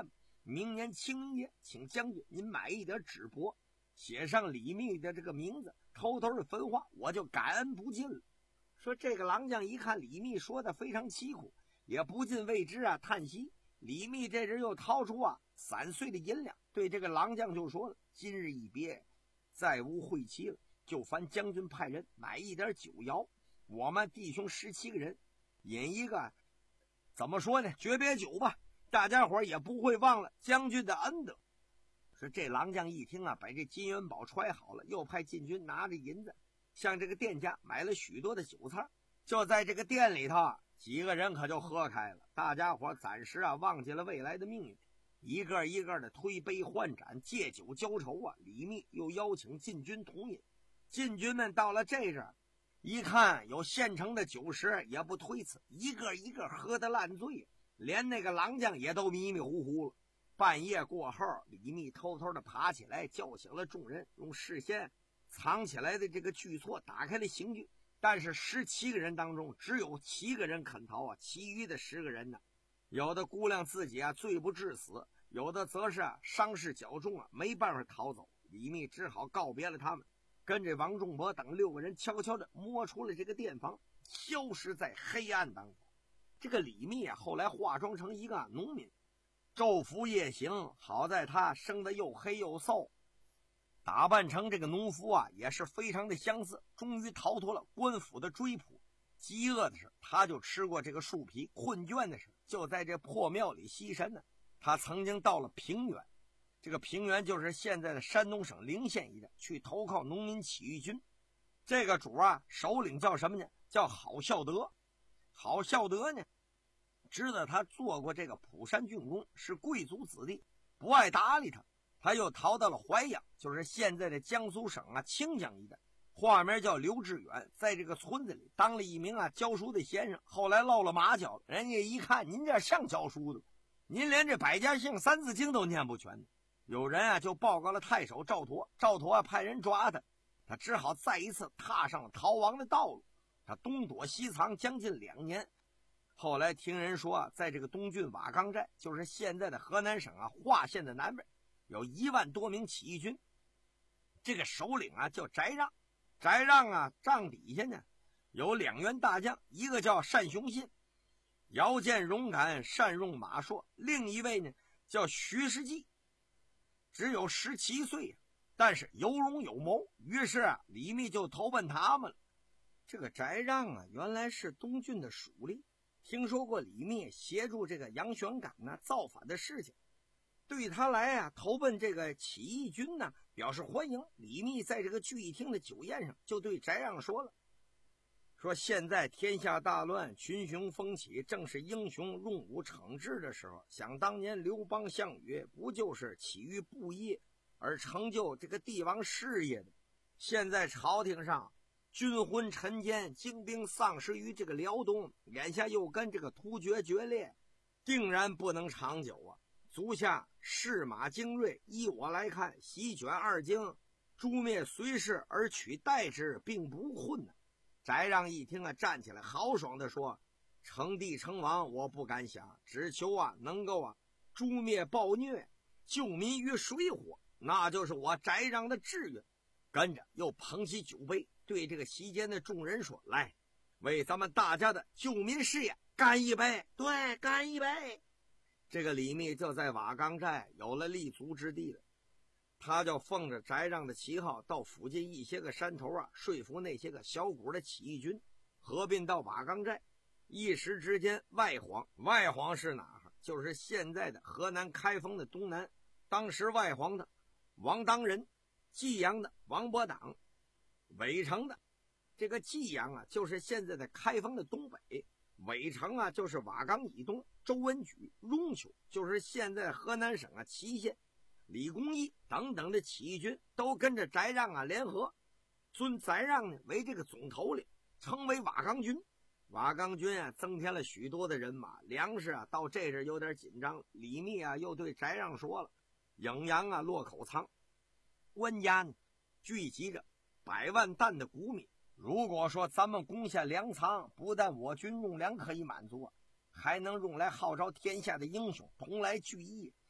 明年清明节，请将军您买一点纸帛，写上李密的这个名字，偷偷的分化，我就感恩不尽了。说这个郎将一看李密说的非常凄苦，也不禁为之啊叹息。李密这人又掏出啊散碎的银两，对这个郎将就说了：今日一别，再无会期了，就烦将军派人买一点酒肴，我们弟兄十七个人饮一个怎么说呢诀别酒吧，大家伙也不会忘了将军的恩德。说这郎将一听啊，把这金元宝揣好了，又派禁军拿着银子向这个店家买了许多的酒菜。就在这个店里头啊，几个人可就喝开了，大家伙暂时啊忘记了未来的命运，一个一个的推杯换盏，借酒浇愁啊。李密又邀请禁军同饮，禁军们到了这阵儿，一看有现成的酒食，也不推辞，一个一个喝得烂醉，连那个郎将也都迷迷糊糊了。半夜过后，李密偷偷的爬起来，叫醒了众人，用事先藏起来的这个巨错打开了刑具。但是十七个人当中，只有七个人肯逃啊，其余的十个人呢，有的估量自己啊罪不至死，有的则是啊伤势较重啊，没办法逃走。李密只好告别了他们，跟着王仲伯等六个人悄悄的摸出了这个店房，消失在黑暗当中。这个李密啊，后来化妆成一个农民，昼伏夜行，好在他生得又黑又瘦，打扮成这个农夫啊，也是非常的相似，终于逃脱了官府的追捕。饥饿的时候，他就吃过这个树皮；困倦的时候，就在这破庙里吸神呢。他曾经到了平原，这个平原就是现在的山东省陵县一带，去投靠农民起义军。这个主啊，首领叫什么呢？叫郝孝德。郝孝德呢，知道他做过这个蒲山郡公，是贵族子弟，不爱搭理他。他又逃到了淮阳，就是现在的江苏省啊清江一带，化名叫刘志远，在这个村子里当了一名啊教书的先生。后来落了马脚，人家一看您这像教书的，您连这百家姓三字经都念不全。有人啊就报告了太守赵佗，赵佗啊派人抓他，他只好再一次踏上了逃亡的道路。他东躲西藏将近两年，后来听人说啊，在这个东郡瓦岗寨，就是现在的河南省啊华县的南边，有一万多名起义军。这个首领啊叫翟让，翟让啊帐底下呢有两员大将，一个叫单雄信，遥见勇敢，善用马槊；另一位呢叫徐世绩，只有十七岁，但是有勇有谋。于是啊，李密就投奔他们了。这个翟让啊，原来是东郡的属吏，听说过李密协助这个杨玄感呢造反的事情，对他来啊投奔这个起义军呢表示欢迎。李密在这个聚义厅的酒宴上就对翟让说了，说现在天下大乱，群雄风起，正是英雄用武惩治的时候。想当年刘邦项羽不就是起于布衣而成就这个帝王事业的？现在朝廷上军昏沉奸，精兵丧失于这个辽东，眼下又跟这个突厥决裂，定然不能长久啊。足下士马精锐，依我来看，席卷二京，诛灭隋氏而取代之，并不困难。翟让一听啊，站起来豪爽地说，成帝成王我不敢想，只求啊能够啊诛灭暴虐，救民于水火，那就是我翟让的志愿。跟着又捧起酒杯，对这个席间的众人说，来，为咱们大家的救民事业干一杯。对，干一杯。这个李密就在瓦岗寨有了立足之地了。他就奉着翟让的旗号，到附近一些个山头啊，说服那些个小股的起义军合并到瓦岗寨。一时之间，外黄，外黄是哪儿？就是现在的河南开封的东南。当时外黄的王当仁，济阳的王伯党，尾城的这个济阳啊，就是现在的开封的东北；尾城啊，就是瓦岗以东。周文举、雍丘，就是现在河南省啊淇县。李公义等等的起义军都跟着翟让啊联合，尊翟让呢为这个总头领，称为瓦岗军。瓦岗军啊增添了许多的人马，粮食啊到这阵有点紧张。李密啊又对翟让说了，颍阳啊落口仓，温家呢聚集着百万担的谷米。如果说咱们攻下粮仓，不但我军用粮可以满足啊，还能用来号召天下的英雄同来聚义。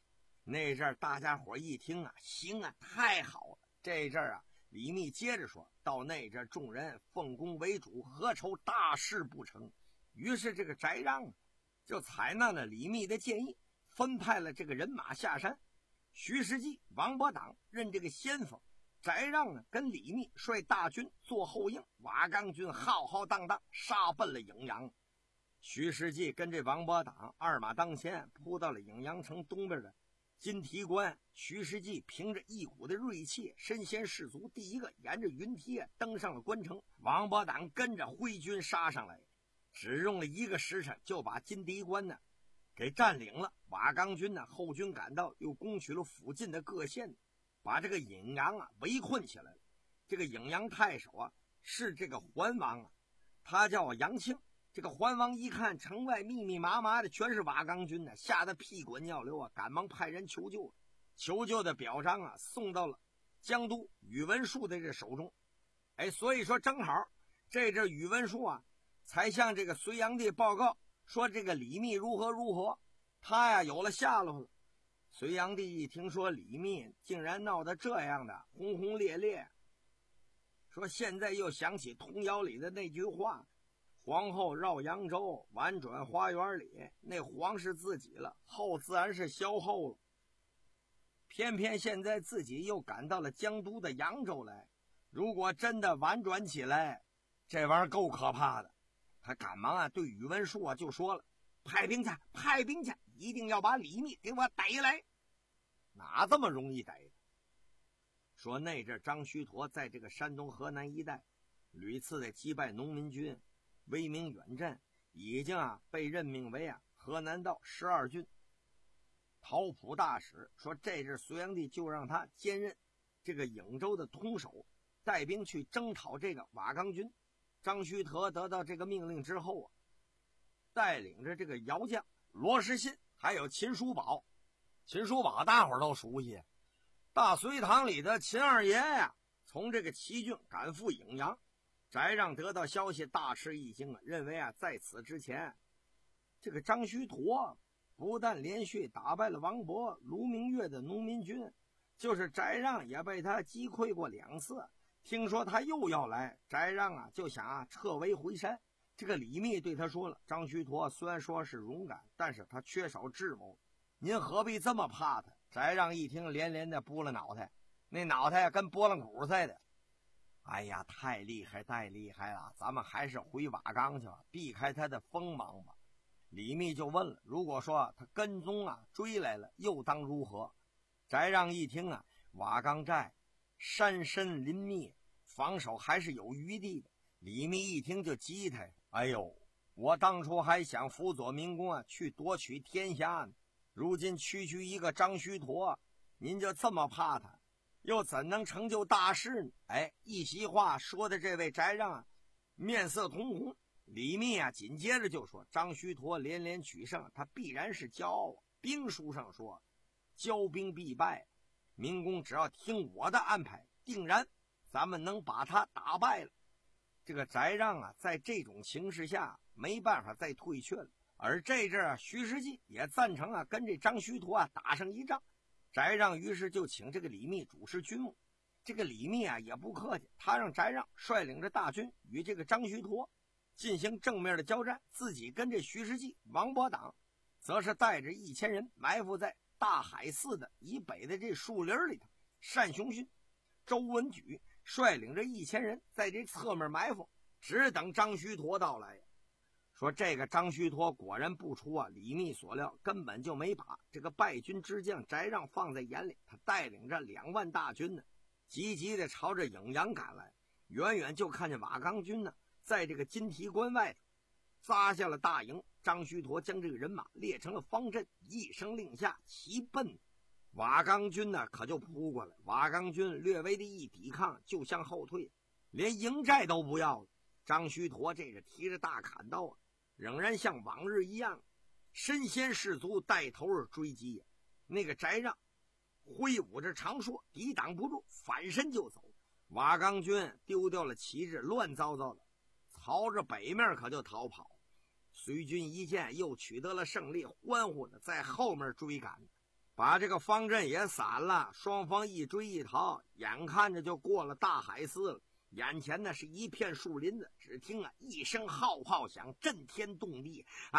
那阵儿大家伙一听啊，行啊，太好了。这阵儿啊，李密接着说，到那阵儿众人奉公为主，何愁大事不成？于是这个翟让啊，就采纳了李密的建议，分派了这个人马下山。徐世绩、王伯党任这个先锋，翟让呢跟李密率大军做后应，瓦岗军浩浩荡荡杀奔了颍阳。徐世绩跟这王伯党二马当先，扑到了颍阳城东边的金提关。徐世绩凭着一股的锐气，身先士卒，第一个沿着云梯登上了关城。王伯党跟着挥军杀上来，只用了一个时辰就把金提关呢给占领了。瓦岗军呢后军赶到，又攻取了附近的各县，把这个颍阳啊围困起来了。这个颍阳太守啊是这个桓王啊，他叫杨庆。这个桓王一看城外密密麻麻的全是瓦岗军呢，吓得屁滚尿流啊，赶忙派人求救。求救的表彰啊送到了江都宇文述的这手中。哎，所以说正好这阵宇文述啊才向这个隋炀帝报告说这个李密如何如何，他呀有了下落了。隋炀帝一听说李密竟然闹得这样的轰轰烈烈，说现在又想起童谣里的那句话，皇后绕扬州，婉转花园里，那皇是自己了，后自然是萧后了。偏偏现在自己又赶到了江都的扬州来，如果真的婉转起来，这玩意儿够可怕的。他赶忙啊对宇文述啊就说了，派兵去，派兵去，一定要把李密给我逮来。哪这么容易逮？说那阵张须陀在这个山东河南一带屡次的击败农民军，威名远震，已经啊被任命为啊河南道十二郡陶普大使。说这阵隋炀帝就让他兼任这个颍州的通守，带兵去征讨这个瓦岗军。张须陀得到这个命令之后啊，带领着这个姚将罗时信还有秦叔宝。秦叔宝大伙儿都熟悉，大隋堂里的秦二爷呀，从这个齐郡赶赴颍阳。翟让得到消息大吃一惊啊，认为啊在此之前这个张须陀不但连续打败了王勃、卢明月的农民军，就是翟让也被他击溃过两次。听说他又要来，翟让啊就想啊撤围回山。这个李密对他说了，张须陀虽然说是勇敢，但是他缺少智谋，您何必这么怕他？翟让一听连连的拨了脑袋，那脑袋跟拨浪鼓似的。哎呀，太厉害太厉害了，咱们还是回瓦岗去吧，避开他的锋芒吧。李密就问了，如果说他跟踪啊追来了，又当如何？翟让一听啊，瓦岗寨山深林密，防守还是有余地的。李密一听就急他，哎呦，我当初还想辅佐明公啊去夺取天下呢，如今区区一个张须陀，您就这么怕他，又怎能成就大事呢？哎，一席话说的这位翟让啊面色通红。李密啊紧接着就说，张须陀连连取胜，他必然是骄傲。兵书上说骄兵必败，明公只要听我的安排，定然咱们能把他打败了。这个翟让啊在这种情势下没办法再退却了。而这阵啊徐世绩也赞成啊跟这张须陀啊打上一仗。翟让于是就请这个李密主持军务。这个李密啊也不客气，他让翟让率领着大军与这个张须陀进行正面的交战，自己跟这徐世绩、王伯党则是带着一千人埋伏在大海寺的以北的这树林里头。单雄勋、周文举率领着一千人在这侧面埋伏，只等张须陀到来。说这个张须陀果然不出啊李密所料，根本就没把这个败军之将翟让放在眼里。他带领着两万大军呢，急急的朝着颍阳赶来。远远就看见瓦岗军呢在这个金提关外头扎下了大营。张须陀将这个人马列成了方阵，一声令下，齐奔。瓦岗军呢可就扑过来，瓦岗军略微的一抵抗就向后退，连营寨都不要了。张须陀这是提着大砍刀啊，仍然像往日一样身先士卒，带头而追击。那个翟让挥舞着长槊抵挡不住，反身就走。瓦岗军丢掉了旗帜，乱糟糟的朝着北面可就逃跑。隋军一见又取得了胜利，欢呼的在后面追赶。 把这个方阵也散了，双方一追一逃，眼看着就过了大海寺了。眼前呢是一片树林子，只听啊一声号炮响，震天动地啊！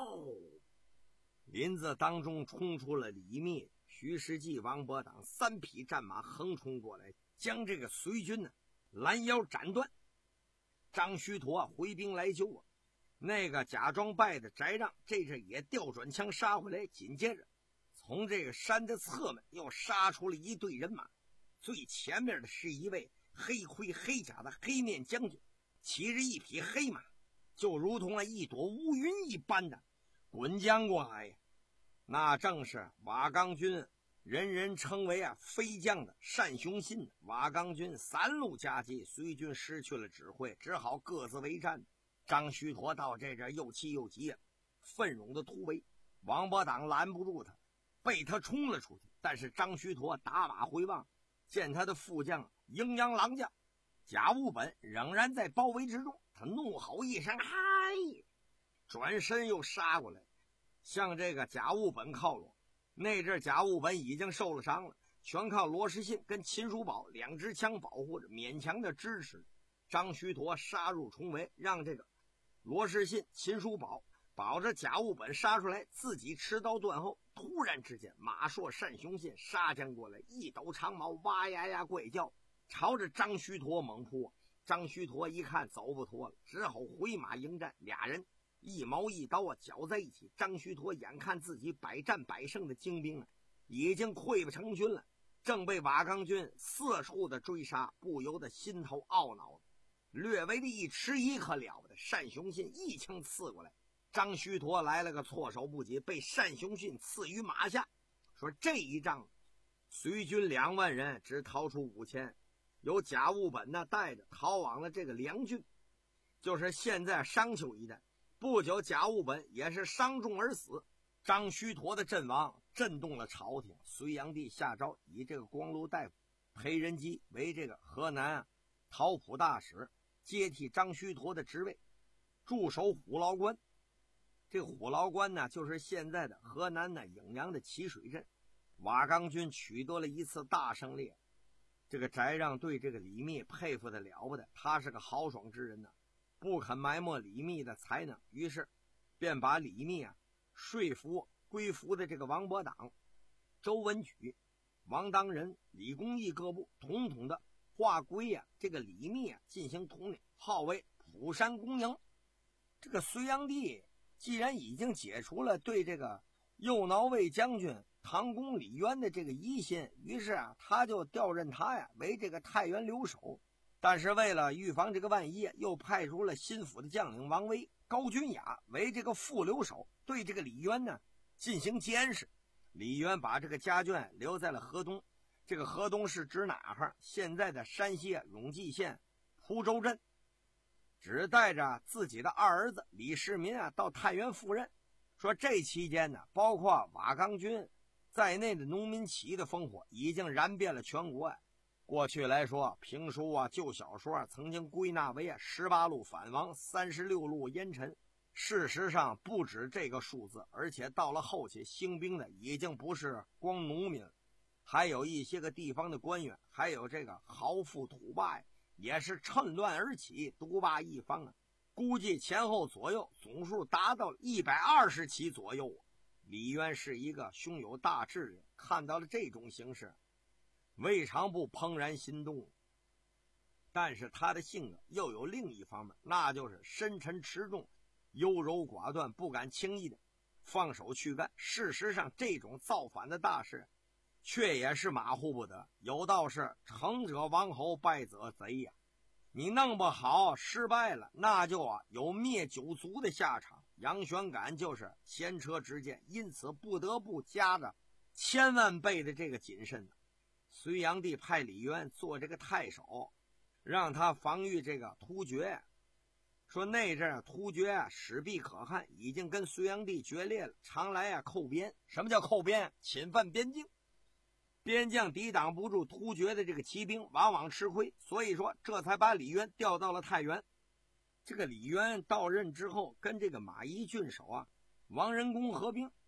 林子当中冲出了李密、徐世绩、王伯党三匹战马横冲过来，将这个隋军呢拦腰斩断。张须陀回兵来救啊，那个假装败的翟让这阵也调转枪杀回来，紧接着从这个山的侧面又杀出了一队人马，最前面的是一位黑盔黑甲的黑面将军，骑着一匹黑马，就如同了一朵乌云一般的滚将过来呀。那正是瓦岗军人人称为啊飞将的单雄信。瓦岗军三路夹击，隋军失去了指挥，只好各自为战。张须陀到这阵又气又急，奋勇的突围，王伯党拦不住他，被他冲了出去。但是张须陀打马回望，见他的副将阴阳狼将贾务本仍然在包围之中，他怒吼一声嗨，转身又杀过来，向这个贾务本靠拢。那阵贾务本已经受了伤了，全靠罗士信跟秦叔宝两支枪保护着，勉强的支持。张须陀杀入重围，让这个罗士信、秦叔宝保着贾务本杀出来，自己持刀断后。突然之间，马硕单雄信杀将过来，一抖长矛，哇呀呀怪叫，朝着张须陀猛扑。张须陀一看走不脱了，只好回马迎战。俩人一矛一刀啊搅在一起。张须陀眼看自己百战百胜的精兵啊已经溃不成军了，正被瓦岗军四处的追杀，不由得心头懊恼，略微的一迟疑，可了不得。单雄信一枪刺过来，张须陀来了个措手不及，被单雄信刺于马下。说这一仗隋军两万人只逃出五千，由贾务本呢带着逃往了这个梁郡，就是现在商丘一带。不久贾务本也是伤重而死。张须陀的阵亡震动了朝廷，隋炀帝下诏以这个光禄大夫裴仁基为这个河南讨捕大使，接替张须陀的职位，驻守虎牢关。这虎牢关呢就是现在的河南的颍阳的齐水镇。瓦岗军取得了一次大胜利，这个翟让对这个李密佩服的了不得，他是个豪爽之人呢，不肯埋没李密的才能，于是便把李密啊说服归服的这个王伯党、周文举、王当仁、李公义各部统统的划归啊这个李密啊进行统领，号为蒲山公营。这个隋炀帝既然已经解除了对这个右挠卫将军唐公李渊的这个疑心，于是啊他就调任他呀为这个太原留守。但是为了预防这个万一，又派出了新府的将领王威、高君雅为这个副留守，对这个李渊呢进行监视。李渊把这个家眷留在了河东，这个河东是指哪儿？现在的山西永济县蒲州镇，只带着自己的二儿子李世民啊到太原赴任。说这期间呢，包括瓦岗军在内的农民起义的烽火已经燃遍了全国呀。过去来说，评书啊、旧小说啊，曾经归纳为十八路反王，三十六路烟尘。事实上不止这个数字，而且到了后期，兴兵的已经不是光农民，还有一些个地方的官员，还有这个豪富土霸呀，也是趁乱而起，独霸一方啊。估计前后左右总数达到一百二十起左右。李渊是一个胸有大志的人，看到了这种形势，未尝不怦然心动。但是他的性格又有另一方面，那就是深沉持重，优柔寡断，不敢轻易的放手去干。事实上这种造反的大事却也是马虎不得，有道是成者王侯，败者贼呀。你弄不好失败了，那就啊有灭九族的下场。杨玄感就是前车之鉴，因此不得不加着千万倍的这个谨慎。隋炀帝派李渊做这个太守，让他防御这个突厥。说那阵突厥啊使必可汗，已经跟隋炀帝决裂了，常来啊扣边。什么叫扣边？侵犯边境。边将抵挡不住突厥的这个骑兵，往往吃亏，所以说这才把李渊调到了太原。这个李渊到任之后，跟这个马邑郡守啊王仁恭合兵，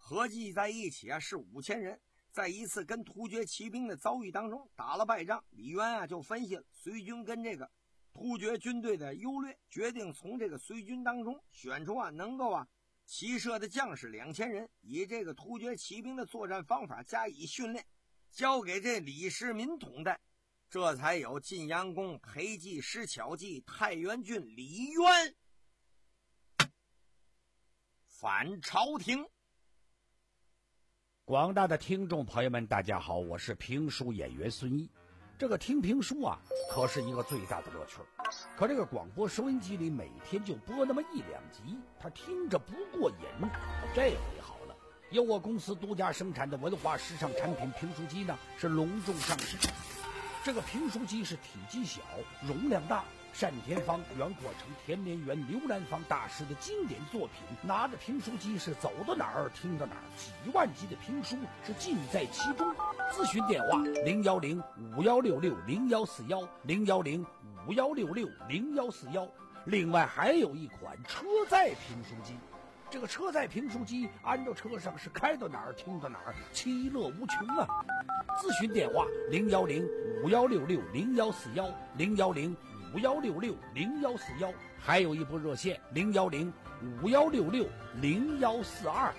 合计在一起啊是五千人。在一次跟突厥骑兵的遭遇当中打了败仗，李渊啊就分析了隋军跟这个突厥军队的优劣，决定从这个隋军当中选出啊能够啊骑射的将士两千人，以这个突厥骑兵的作战方法加以训练，交给这李世民统带，这才有晋阳公裴寂、施巧计、太原郡李渊反朝廷。 广大的听众朋友们，大家好，我是评书演员孙毅。这个听评书啊，可是一个最大的乐趣。可这个广播收音机里每天就播那么一两集，他听着不过瘾。这回好了，由我公司独家生产的文化时尚产品评书机呢，是隆重上市。这个评书机是体积小，容量大，单田芳、袁阔成、田连元、刘兰芳大师的经典作品，拿着评书机是走到哪儿听到哪儿，几万集的评书是尽在其中。咨询电话零幺零五幺六六零幺四幺零幺零五幺六六零幺四幺。另外还有一款车载评书机，这个车载评书机安到车上是开到哪儿听到哪儿，其乐无穷啊！咨询电话零幺零五幺六六零幺四幺零幺零五幺六六零幺四幺，还有一部热线零幺零五幺六六零幺四二。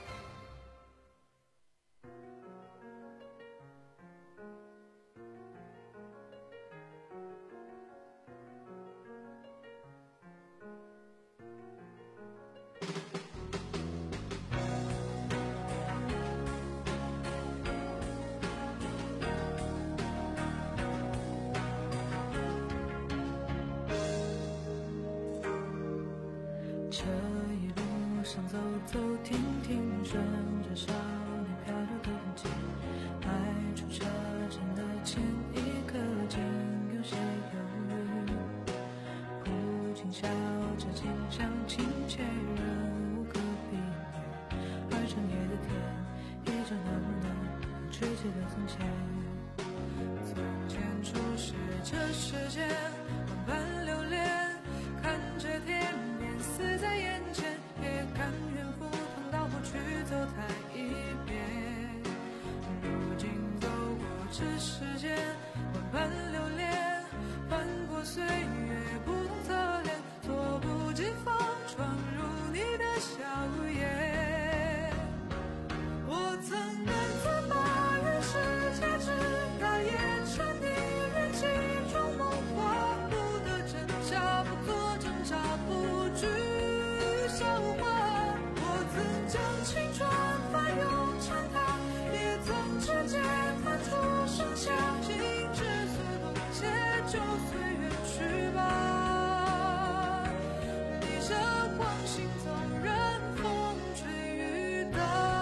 这一路上走走停停，顺着少年漂流的痕迹，迈出车站的前一刻，竟有些犹豫。父亲笑着肩上亲切，人无可避免，而长夜的天依旧那么冷，却记得从前。从前初识这世间，万般流连，看着天死在眼前，也甘愿赴汤蹈火去走它一遍。如今走过这世间，万般流连，翻过岁月不同侧脸，猝不及防闯入你的笑颜。我曾难自拔于世界之大，也沉溺于其中梦话，不得真假，不做挣扎，不惧笑话。我曾将青春翻涌成她，也曾直接弹出盛夏，心之所动，且就随缘去吧。逆着光行，纵然风吹雨打。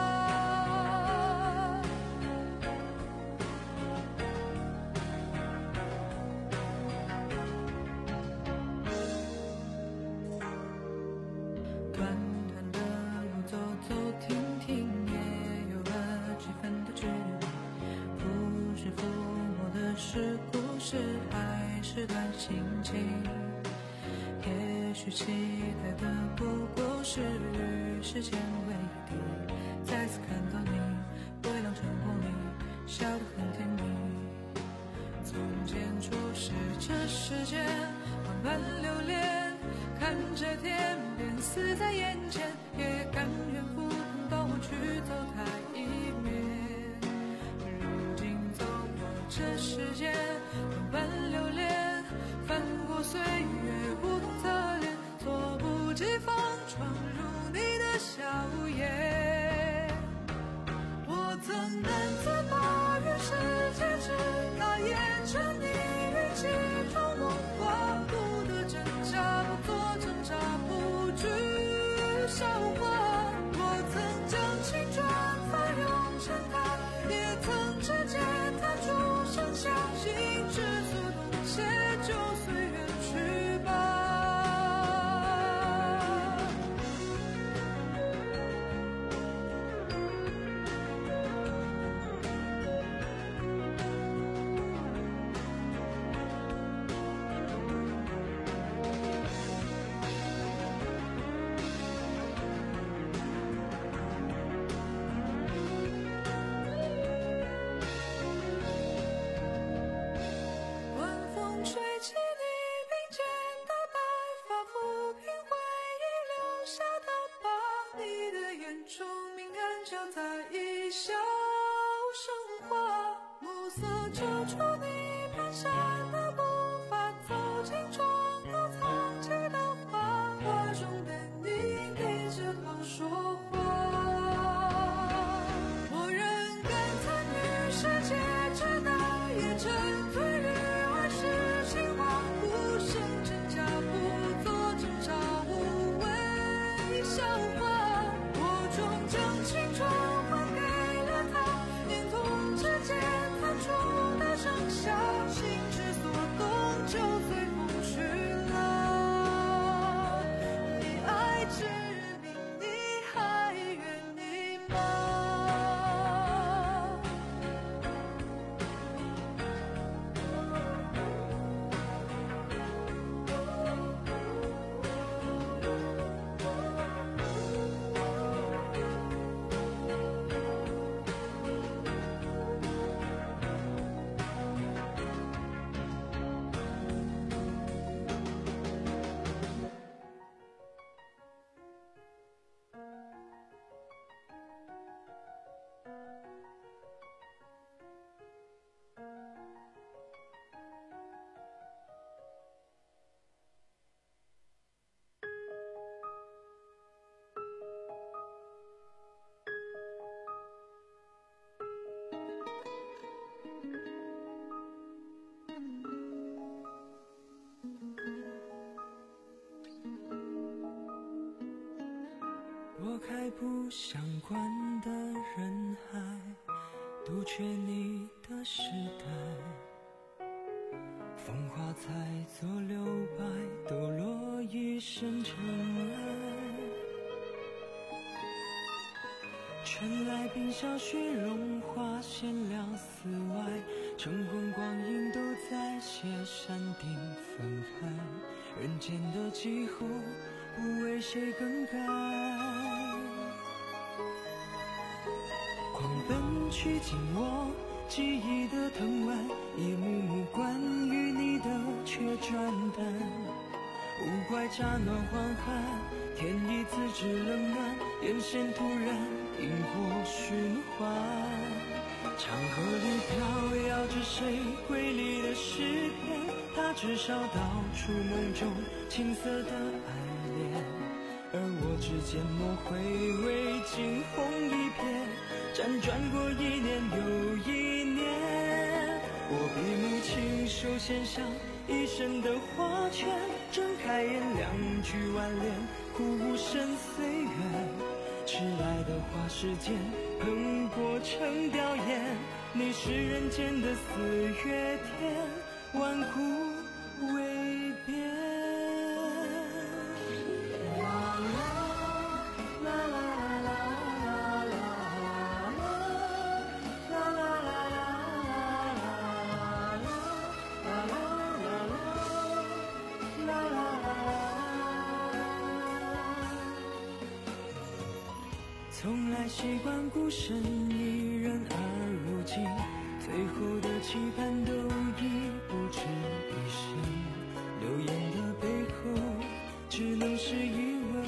短短的路走走停停，也有了几分的距离。不是抚摸的是故事，还是段心情？也许期待的不过是与时间为敌。再次看到你，微亮晨光里，笑得很甜蜜。从前初识这世间，万般流连，看着天边死在眼前，也甘愿赴汤蹈火去走它一遍。如今走过这世间，万般流连，翻过岁月不同侧脸，猝不及防闯入你的笑颜。我曾难自拔于世界之大，也沉溺于其中梦话，不得真假，不做挣扎，不惧笑话。我曾将青春翻涌成她，也曾直接弹出盛夏，心之揪住你蹒跚的步伐，走进窗口藏起的花，画中的你低着头说话。我仍敢参与世界之大，也沉醉于儿时情话，无声挣扎，不做挣扎，无谓笑话。我终将青春还给了他，连同指尖弹出的盛夏，心之所动就随风去了。你爱之名，你还愿意吗？拨开不相关的人海，杜绝你的时代。风花彩作留白，抖落一身尘埃。春来冰消雪融化，闲聊寺外，晨昏光阴都在斜山顶分开。人间的几何，不为谁更改。狂奔去紧握记忆的藤蔓，一幕幕关于你的却转淡。无怪乍暖还寒，天意自知冷暖，眼线突然萤火循环。长河里飘摇着谁瑰丽的诗篇，它至少道出梦中青涩的爱恋。而我只缄默回味惊鸿一瞥，辗转过一年又一年。我闭目亲手献上一生的花圈，睁开眼两句挽联，哭无声岁月。迟来的花时间喷薄成凋艳，你是人间的四月天，万古未变。从来习惯孤身一人，而如今最后的期盼都已不值一生。流言的背后只能是疑问，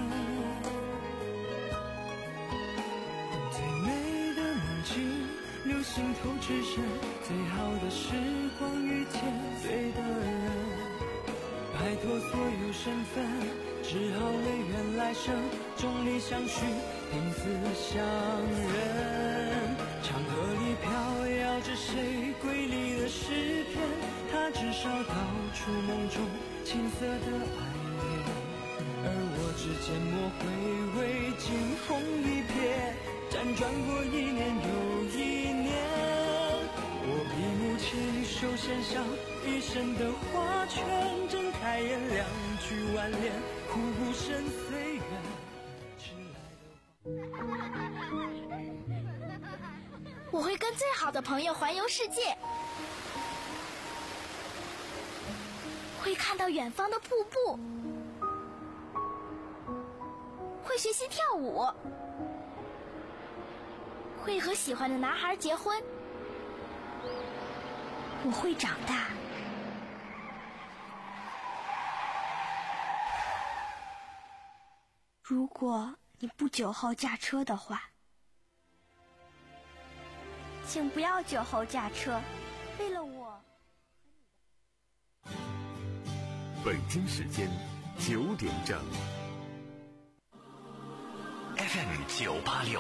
最美的梦境流星透之身，最好的时光遇见对的人。摆脱所有身份，只好泪缘来生，众里相许，凭此相认。长河里飘摇着谁瑰丽的诗篇，它至少道出梦中青涩的爱恋。而我只缄默回味惊鸿一瞥，辗转过一年又一年。我闭目亲手献上一生的花圈，睁开眼两句挽联，哭无声岁月。 我会跟最好的朋友环游世界，会看到远方的瀑布，会学习跳舞，会和喜欢的男孩结婚。我会长大。如果你不酒后驾车的话，请不要酒后驾车， 为了我。 北京时间九点整。F M 九八六